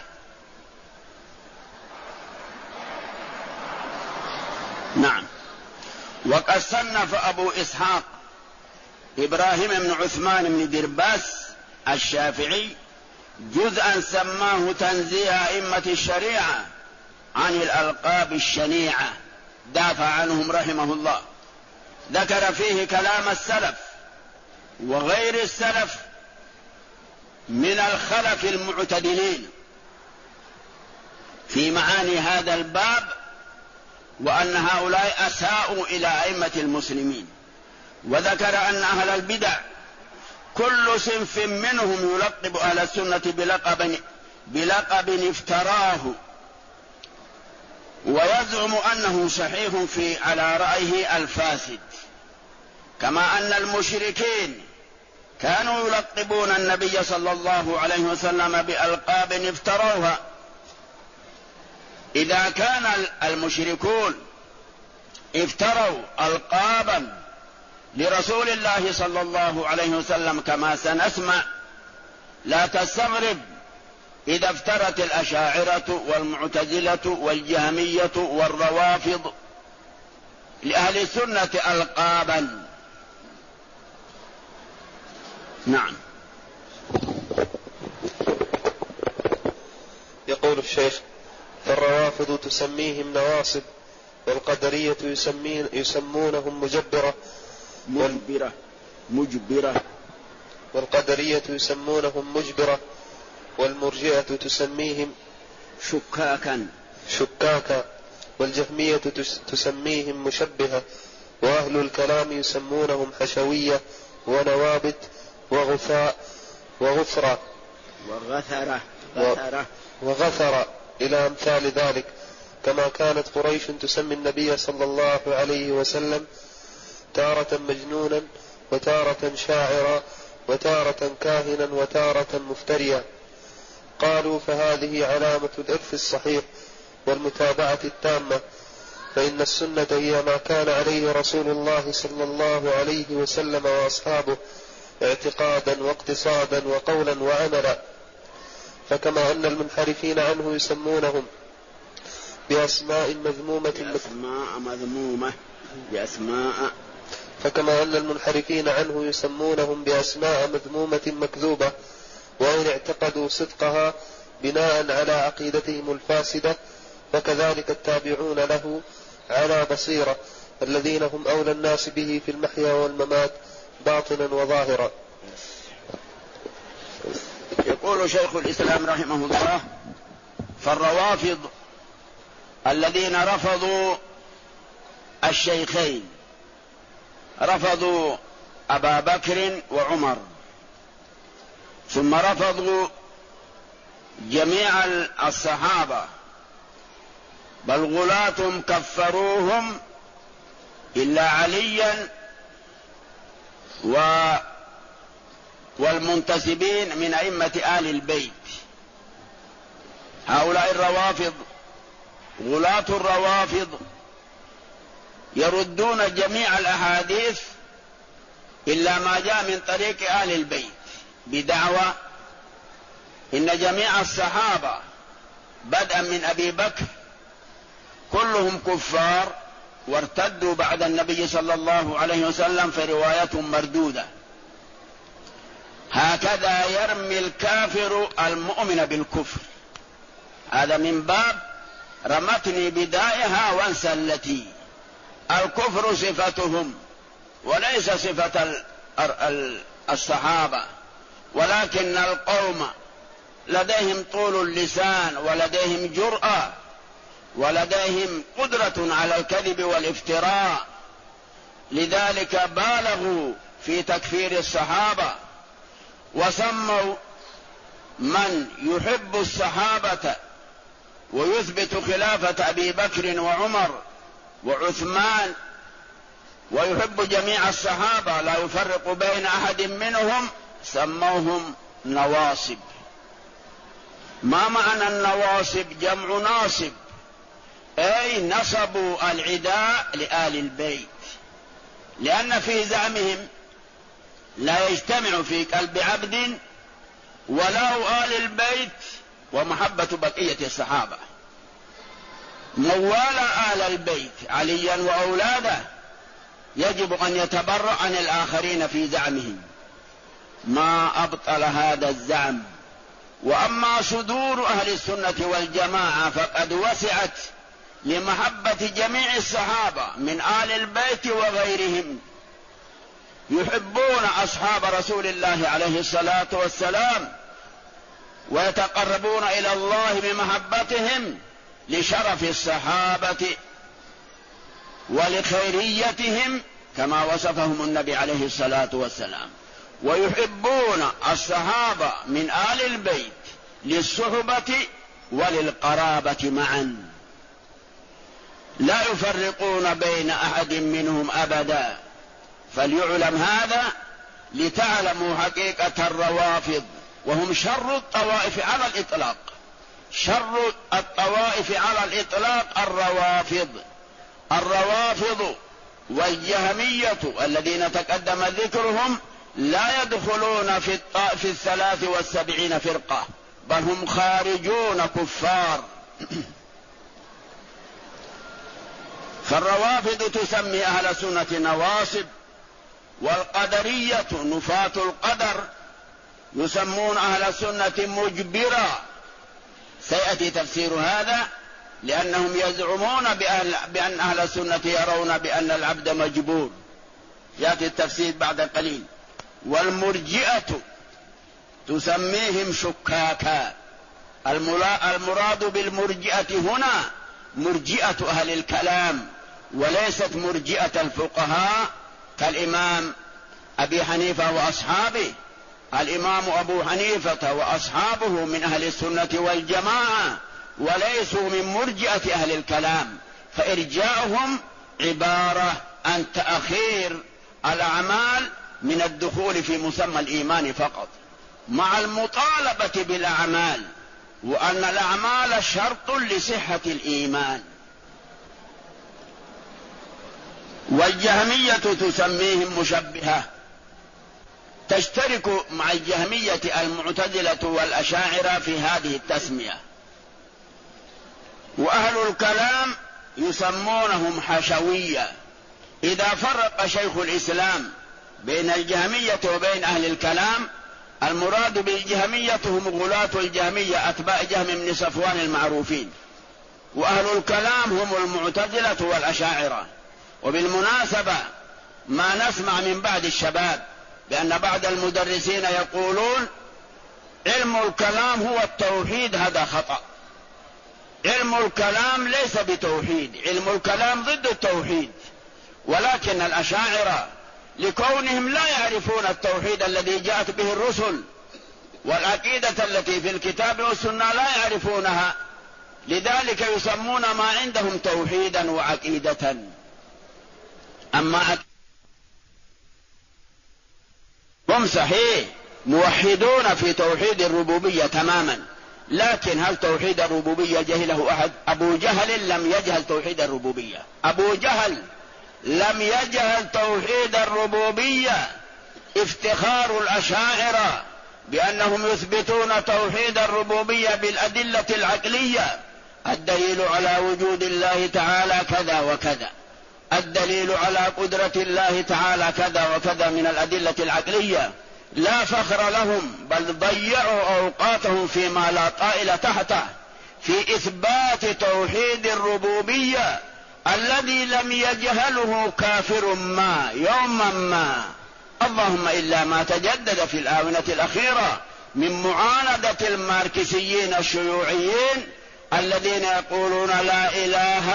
نعم. وقد صنف أبو إسحاق إبراهيم بن عثمان بن درباس الشافعي جزءا سماه تنزيه أئمة الشريعة عن الألقاب الشنيعة، دافع عنهم رحمه الله، ذكر فيه كلام السلف وغير السلف من الخلف المعتدلين في معاني هذا الباب، وأن هؤلاء أساءوا إلى أئمة المسلمين. وذكر أن أهل البدع كل صنف منهم يلقب أهل السنة بلقب افتراه ويزعم أنه صحيح على رأيه الفاسد، كما أن المشركين كانوا يلقبون النبي صلى الله عليه وسلم بألقاب افتروها. إذا كان المشركون افتروا ألقابا لرسول الله صلى الله عليه وسلم كما سنسمع، لا تستغرب إذا افترت الأشاعرة والمعتزلة والجهمية والروافض لأهل السنة ألقابا. نعم. يقول الشيخ: فالروافض تسميهم نواصب، والقدرية يسمونهم مجبرة والقدرية يسمونهم مجبرة، والمرجئة تسميهم شكاكا، والجهمية تسميهم مشبهة، وأهل الكلام يسمونهم حشوية ونوابت وغثاء وغثرة وغثرة إلى أمثال ذلك، كما كانت قريش تسمي النبي صلى الله عليه وسلم تارة مجنونا وتارة شاعرا وتارة كاهنا وتارة مفتريا. قالوا: فهذه علامة الإرث الصحيح والمتابعة التامة، فإن السنة هي ما كان عليه رسول الله صلى الله عليه وسلم وأصحابه اعتقادا واقتصادا وقولا وعملا. فكما أن المنحرفين عنه يسمونهم بأسماء فكما أن المنحرفين عنه يسمونهم بأسماء مذمومة مكذوبة، وإن اعتقدوا صدقها بناء على عقيدتهم الفاسدة، فكذلك التابعون له على بصيرة الذين هم أولى الناس به في المحيا والممات باطنا وظاهرا. يقول شيخ الإسلام رحمه الله: فالروافض الذين رفضوا الشيخين، رفضوا أبا بكر وعمر، ثم رفضوا جميع الصحابة، بل غلاتهم كفروهم إلا عليا والمنتسبين من أئمة آل البيت. هؤلاء الروافض غلاة الروافض يردون جميع الأحاديث إلا ما جاء من طريق آل البيت بدعوى إن جميع الصحابة بدءا من أبي بكر كلهم كفار وارتدوا بعد النبي صلى الله عليه وسلم، فرواية مردودة. هكذا يرمي الكافر المؤمن بالكفر، هذا من باب رمتني بدائها وانسى التي. الكفر صفتهم وليس صفة الصحابة، ولكن القوم لديهم طول اللسان ولديهم جرأة ولديهم قدرة على الكذب والافتراء، لذلك بالغوا في تكفير الصحابة، وسموا من يحب الصحابة ويثبت خلافة أبي بكر وعمر وعثمان ويحب جميع الصحابة لا يفرق بين أحد منهم، سموهم نواصب. ما معنى النواصب؟ جمع ناصب، أي نصبوا العداء لآل البيت، لأن في زعمهم لا يجتمع في قلب عبد ولا آل البيت ومحبة بقية الصحابة. موال آل البيت عليا وأولاده يجب أن يتبرأ عن الآخرين في زعمهم، ما أبطل هذا الزعم. وأما صدور أهل السنة والجماعة فقد وسعت لمحبة جميع الصحابة من آل البيت وغيرهم، يحبون أصحاب رسول الله عليه الصلاة والسلام ويتقربون إلى الله بمحبتهم لشرف الصحابة ولخيريتهم كما وصفهم النبي عليه الصلاة والسلام، ويحبون الصحابة من آل البيت للصحبة وللقرابة معا، لا يفرقون بين أحد منهم أبدا. فليعلم هذا لتعلموا حقيقة الروافض، وهم شر الطوائف على الإطلاق. شر الطوائف على الإطلاق الروافض والجهمية الذين تقدم ذكرهم لا يدخلون في 73 فرقة، بل هم خارجون كفار. فالروافض تسمي أهل السنة نواصب، والقدرية نفاة القدر يسمون أهل السنة مجبرة. سيأتي تفسير هذا، لأنهم يزعمون بأن أهل السنة يرون بأن العبد مجبور، يأتي التفسير بعد قليل. والمرجئة تسميهم شكاكا. المراد بالمرجئة هنا مرجئة أهل الكلام، وليست مرجئة الفقهاء كالإمام أبي حنيفة وأصحابه. الإمام أبو حنيفة وأصحابه من أهل السنة والجماعة، وليسوا من مرجئة أهل الكلام، فإرجاؤهم عبارة عن تأخير الأعمال من الدخول في مسمى الإيمان فقط، مع المطالبة بالأعمال، وأن الأعمال شرط لصحة الإيمان. والجهمية تسميهم مشبهة، تشترك مع الجهمية المعتزلة والأشاعرة في هذه التسمية. وأهل الكلام يسمونهم حشوية. إذا فرق شيخ الإسلام بين الجهمية وبين أهل الكلام، المراد بالجهمية هم غلاة الجهمية أتباع جهم بن صفوان المعروفين، وأهل الكلام هم المعتزلة والأشاعرة. وبالمناسبة ما نسمع من بعض الشباب بأن بعض المدرسين يقولون علم الكلام هو التوحيد، هذا خطأ. علم الكلام ليس بتوحيد، علم الكلام ضد التوحيد. ولكن الأشاعرة لكونهم لا يعرفون التوحيد الذي جاءت به الرسل والعقيدة التي في الكتاب والسنة لا يعرفونها، لذلك يسمون ما عندهم توحيدا وعقيدة. أما هم صحيح موحدون في توحيد الربوبية تماما، لكن هل توحيد الربوبية جهله أحد؟ أبو جهل لم يجهل توحيد الربوبية، أبو جهل لم يجهل توحيد الربوبية. افتخار الأشاعرة بأنهم يثبتون توحيد الربوبية بالأدلة العقلية، الدليل على وجود الله تعالى كذا وكذا، الدليل على قدرة الله تعالى كذا وكذا من الأدلة العقلية، لا فخر لهم، بل ضيعوا أوقاتهم فيما لا طائل تحته في إثبات توحيد الربوبية الذي لم يجهله كافر ما يوما ما، اللهم إلا ما تجدد في الآونة الأخيرة من معاندة الماركسيين الشيوعيين الذين يقولون لا إله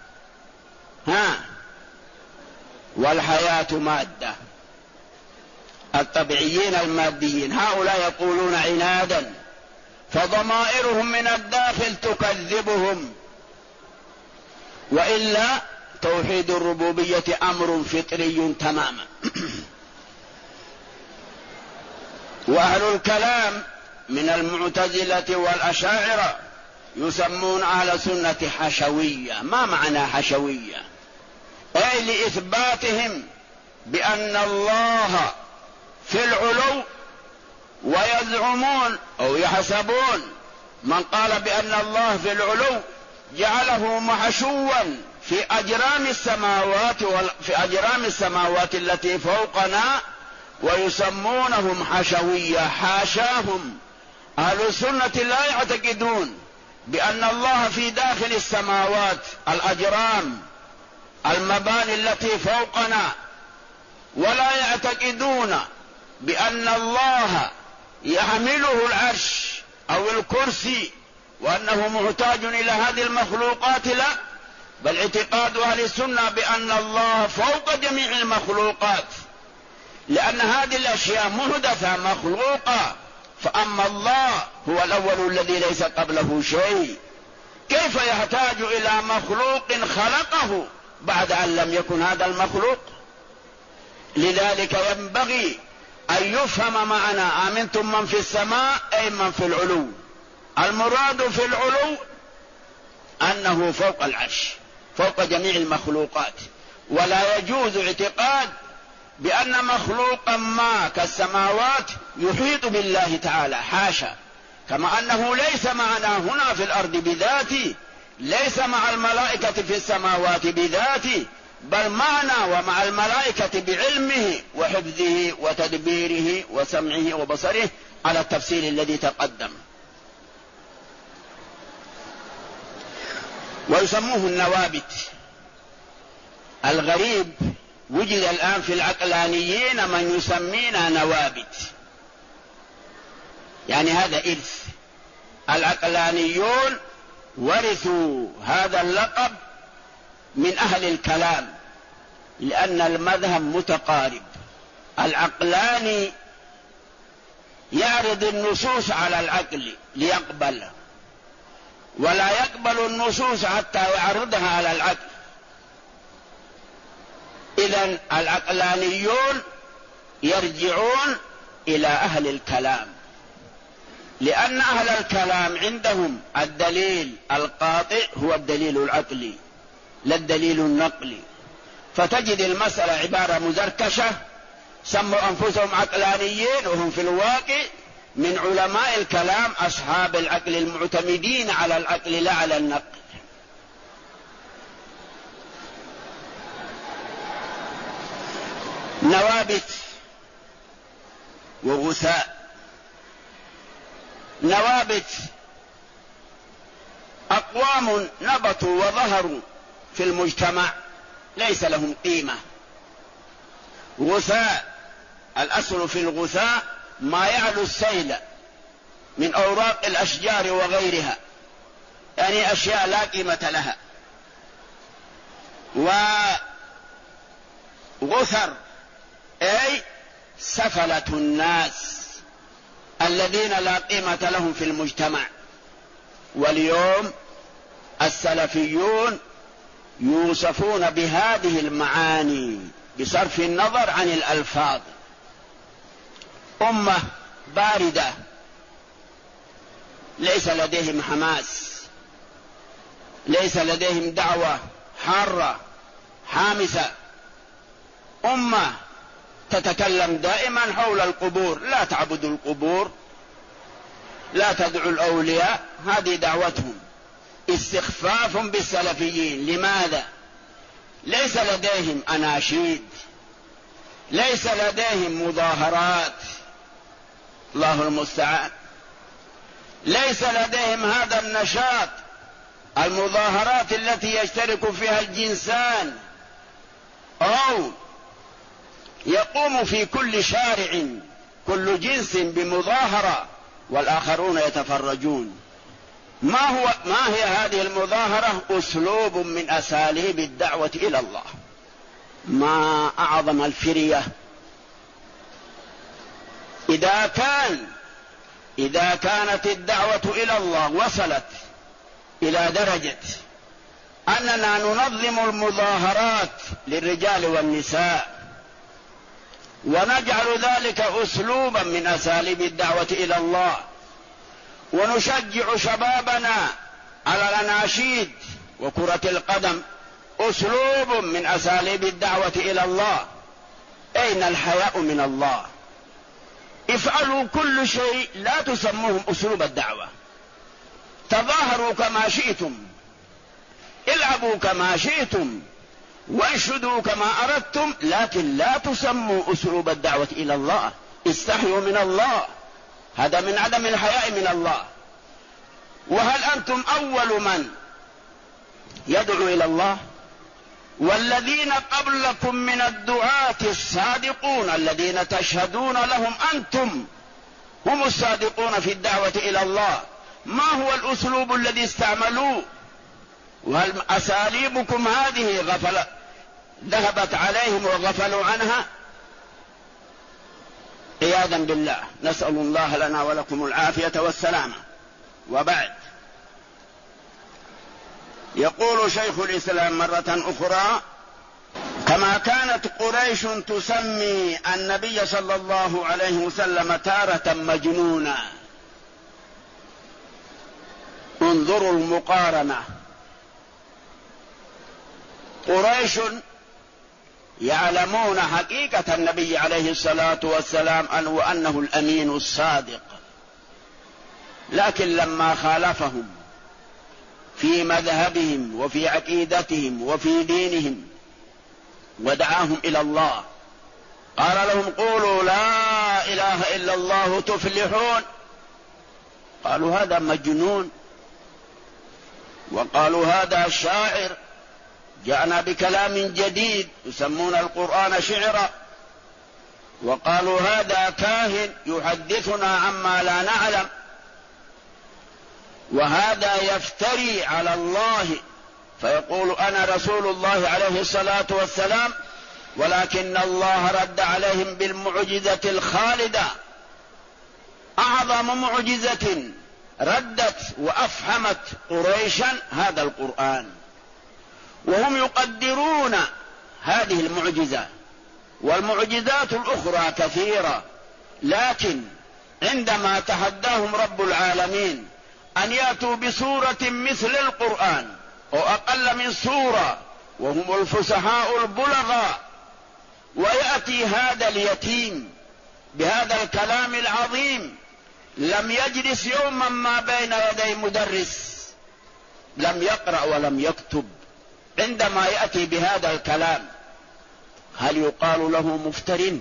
والحياة مادة، الطبيعيين الماديين، هؤلاء يقولون عنادا، فضمائرهم من الداخل تكذبهم. وإلا توحيد الربوبية أمر فطري تماما. وأهل الكلام من المعتزلة والأشاعرة يسمون أهل سنة حشوية. ما معنى حشوية؟ أي لإثباتهم بأن الله في العلو، ويزعمون أو يحسبون من قال بأن الله في العلو جعله محشوا في أجرام السماوات التي فوقنا، ويسمونهم حشوية. حاشاهم، أهل السنة لا يعتقدون بأن الله في داخل السماوات، الأجرام المباني التي فوقنا، ولا يعتقدون بأن الله يحمله العرش أو الكرسي وأنه محتاج إلى هذه المخلوقات، لا، بل اعتقاد أهل السنة بأن الله فوق جميع المخلوقات، لأن هذه الأشياء محدثة مخلوقة، فأما الله هو الأول الذي ليس قبله شيء، كيف يحتاج إلى مخلوق خلقه بعد أن لم يكن هذا المخلوق؟ لذلك ينبغي أن يفهم معنى آمنتم من في السماء أي من في العلو. المراد في العلو أنه فوق العرش، فوق جميع المخلوقات، ولا يجوز اعتقاد بأن مخلوقا ما كالسماوات يحيط بالله تعالى، حاشا. كما أنه ليس معنا هنا في الأرض بذاته، ليس مع الملائكة في السماوات بذاته، بل معنا ومع الملائكة بعلمه وحفظه وتدبيره وسمعه وبصره على التفصيل الذي تقدم. ويسموه النوابت. الغريب وجد الآن في العقلانيين من يسمينا نوابت، يعني هذا إرث. العقلانيون ورثوا هذا اللقب من أهل الكلام، لأن المذهب متقارب. العقلاني يعرض النصوص على العقل ليقبل، ولا يقبل النصوص حتى يعرضها على العقل. إذن العقلانيون يرجعون إلى أهل الكلام، لأن أهل الكلام عندهم الدليل القاطع هو الدليل العقلي لا الدليل النقلي. فتجد المسألة عبارة مزركشة، سموا أنفسهم عقلانيين وهم في الواقع من علماء الكلام أصحاب العقل المعتمدين على العقل لا على النقل. نوابت وغثاء. نوابت أقوام نبتوا وظهروا في المجتمع ليس لهم قيمة. غثاء، الأصل في الغثاء ما يعلو السيل من أوراق الأشجار وغيرها، يعني أشياء لا قيمة لها. وغثر أي سفلة الناس، الذين لا قيمة لهم في المجتمع. واليوم السلفيون يوصفون بهذه المعاني بصرف النظر عن الألفاظ. أمة باردة ليس لديهم حماس، ليس لديهم دعوة حارة حامسة. أمة تتكلم دائما حول القبور، لا تعبد القبور، لا تدعو الأولياء، هذه دعوتهم. استخفاف بالسلفيين. لماذا؟ ليس لديهم أناشيد، ليس لديهم مظاهرات، الله المستعان، ليس لديهم هذا النشاط، المظاهرات التي يشترك فيها الجنسان، أو يقوم في كل شارع كل جنس بمظاهرة والآخرون يتفرجون. ما هي هذه المظاهرة؟ أسلوب من أساليب الدعوة إلى الله. ما أعظم الفرية إذا كانت الدعوة إلى الله وصلت إلى درجة أننا ننظم المظاهرات للرجال والنساء ونجعل ذلك أسلوبا من أساليب الدعوة إلى الله، ونشجع شبابنا على الأناشيد وكرة القدم أسلوب من أساليب الدعوة إلى الله، أين الحياء من الله؟ افعلوا كل شيء، لا تسموهم أسلوب الدعوة. تظاهروا كما شئتم، العبوا كما شئتم، وانشدوا كما أردتم، لكن لا تسموا أسلوب الدعوة إلى الله. استحيوا من الله، هذا من عدم الحياء من الله. وهل أنتم أول من يدعو إلى الله؟ والذين قبلكم من الدعاة الصادقون الذين تشهدون لهم أنتم هم الصادقون في الدعوة إلى الله، ما هو الأسلوب الذي استعملوه؟ وهل أساليبكم هذه ذهبت عليهم وغفلوا عنها؟ عياذا بالله، نسأل الله لنا ولكم العافية والسلامة. وبعد، يقول شيخ الإسلام مرة أخرى: كما كانت قريش تسمي النبي صلى الله عليه وسلم تارة مجنونا. انظروا المقارنة. قريش يعلمون حقيقة النبي عليه الصلاة والسلام وأنه الأمين الصادق، لكن لما خالفهم في مذهبهم وفي عقيدتهم وفي دينهم ودعاهم إلى الله قال لهم: قولوا لا إله إلا الله تفلحون. قالوا هذا مجنون، وقالوا هذا شاعر، جاءنا بكلام جديد، يسمون القرآن شعرا، وقالوا هذا كاهن يحدثنا عما لا نعلم، وهذا يفتري على الله فيقول أنا رسول الله عليه الصلاة والسلام، ولكن الله رد عليهم بالمعجزة الخالدة، أعظم معجزة ردت وأفهمت قريشا هذا القرآن، وهم يقدرون هذه المعجزة، والمعجزات الأخرى كثيرة، لكن عندما تحداهم رب العالمين أن يأتوا بسورة مثل القرآن أو أقل من سورة وهم الفصحاء البلغاء، ويأتي هذا اليتيم بهذا الكلام العظيم، لم يجلس يوما ما بين يدي مدرس، لم يقرأ ولم يكتب، عندما يأتي بهذا الكلام هل يقال له مفتر؟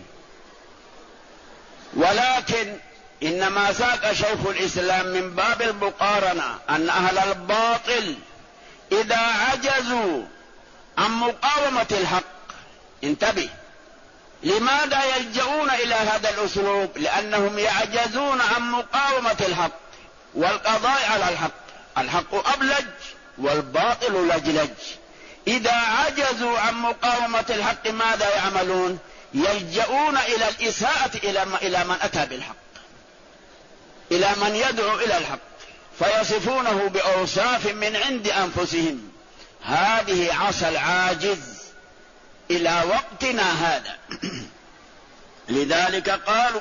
ولكن إنما ساق شيخ الإسلام من باب المقارنة أن أهل الباطل إذا عجزوا عن مقاومة الحق، انتبه، لماذا يلجؤون إلى هذا الأسلوب؟ لأنهم يعجزون عن مقاومة الحق والقضاء على الحق، الحق أبلج والباطل لجلج. إذا عجزوا عن مقاومة الحق ماذا يعملون؟ يلجؤون إلى الإساءة إلى من أتى بالحق. إلى من يدعو إلى الحق فيصفونه بأوصاف من عند أنفسهم. هذه عصا العاجز إلى وقتنا هذا. لذلك قالوا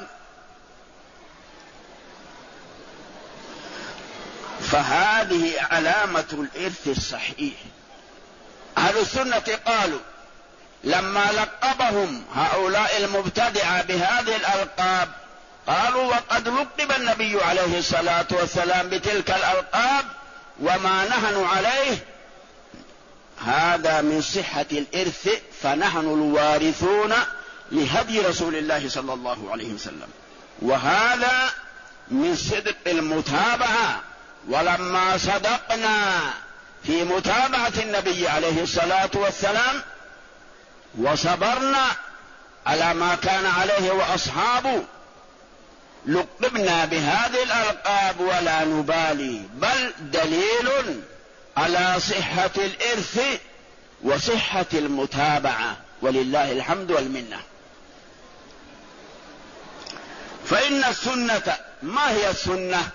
فهذه علامة الإرث الصحيح. أهل السنة قالوا لما لقبهم هؤلاء المبتدعة بهذه الألقاب قالوا وقد لقب النبي عليه الصلاة والسلام بتلك الألقاب وما نحن عليه هذا من صحة الإرث، فنحن الوارثون لهدي رسول الله صلى الله عليه وسلم، وهذا من صدق المتابعة. ولما صدقنا في متابعة النبي عليه الصلاة والسلام وصبرنا على ما كان عليه وأصحابه لقبنا بهذه الألقاب ولا نبالي، بل دليل على صحة الإرث وصحة المتابعة، ولله الحمد والمنة. فإن السنة، ما هي السنة؟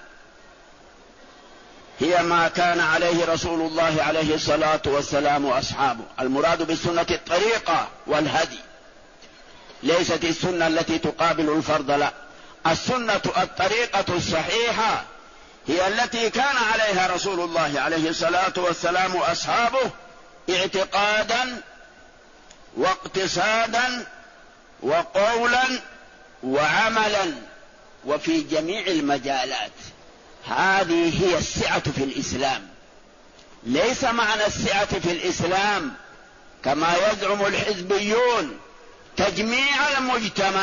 هي ما كان عليه رسول الله عليه الصلاة والسلام وأصحابه. المراد بالسنة الطريقة والهدي، ليست السنة التي تقابل الفرض، لا، السنة الطريقة الصحيحة هي التي كان عليها رسول الله عليه الصلاة والسلام وأصحابه اعتقادا واقتصادا وقولا وعملا وفي جميع المجالات. هذه هي السعة في الإسلام. ليس معنى السعة في الإسلام كما يزعم الحزبيون تجميع المجتمع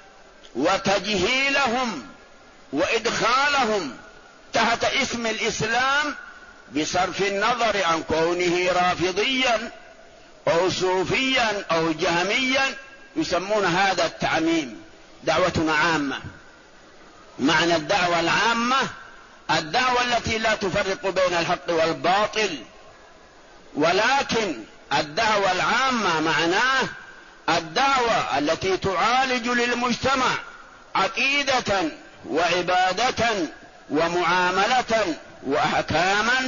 وتجهيلهم وإدخالهم تحت اسم الإسلام بصرف النظر عن كونه رافضيا أو صوفيا أو جهميا، يسمون هذا التعميم. دعوتنا عامة. معنى الدعوة العامة الدعوة التي لا تفرق بين الحق والباطل، ولكن الدعوة العامة معناه الدعوة التي تعالج للمجتمع عقيدة وعبادة ومعاملة وأحكاما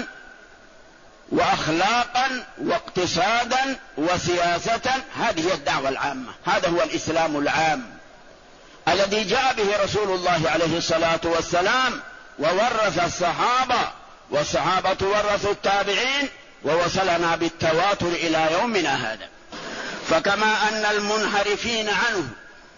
وأخلاقا واقتصادا وسياسة. هذه هي الدعوة العامة. هذا هو الإسلام العام الذي جاء به رسول الله عليه الصلاة والسلام وورث الصحابة، والصحابة ورثوا التابعين، ووصلنا بالتواتر إلى يومنا هذا. فكما أن المنحرفين عنه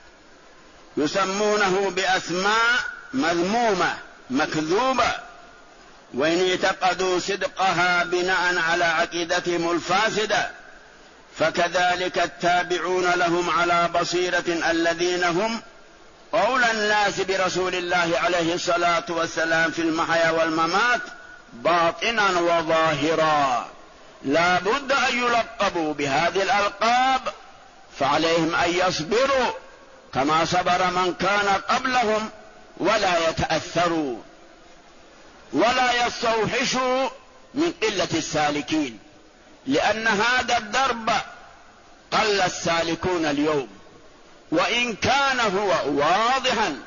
يسمونه بأسماء مذمومة مكذوبة وإن اعتقدوا صدقها بناء على عقيدتهم الفاسدة، فكذلك التابعون لهم على بصيرة الذين هم أولى الناس برسول الله عليه الصلاة والسلام في المحيا والممات باطنا وظاهرا، لا بد أن يلقبوا بهذه الألقاب، فعليهم أن يصبروا كما صبر من كان قبلهم، ولا يتأثروا ولا يستوحشوا من قلة السالكين، لأن هذا الدرب قل السالكون اليوم، وإن كان هو واضحا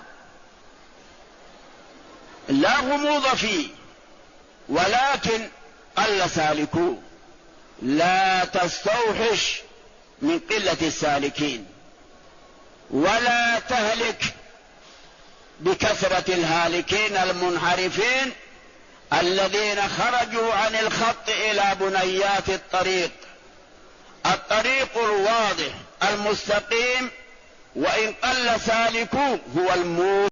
لا غموض فيه، ولكن قل سالكوه. لا تستوحش من قلة السالكين، ولا تهلك بكثرة الهالكين المنحرفين الذين خرجوا عن الخط إلى بنيات الطريق. الطريق الواضح المستقيم وإن قل سالكوه هو الموت.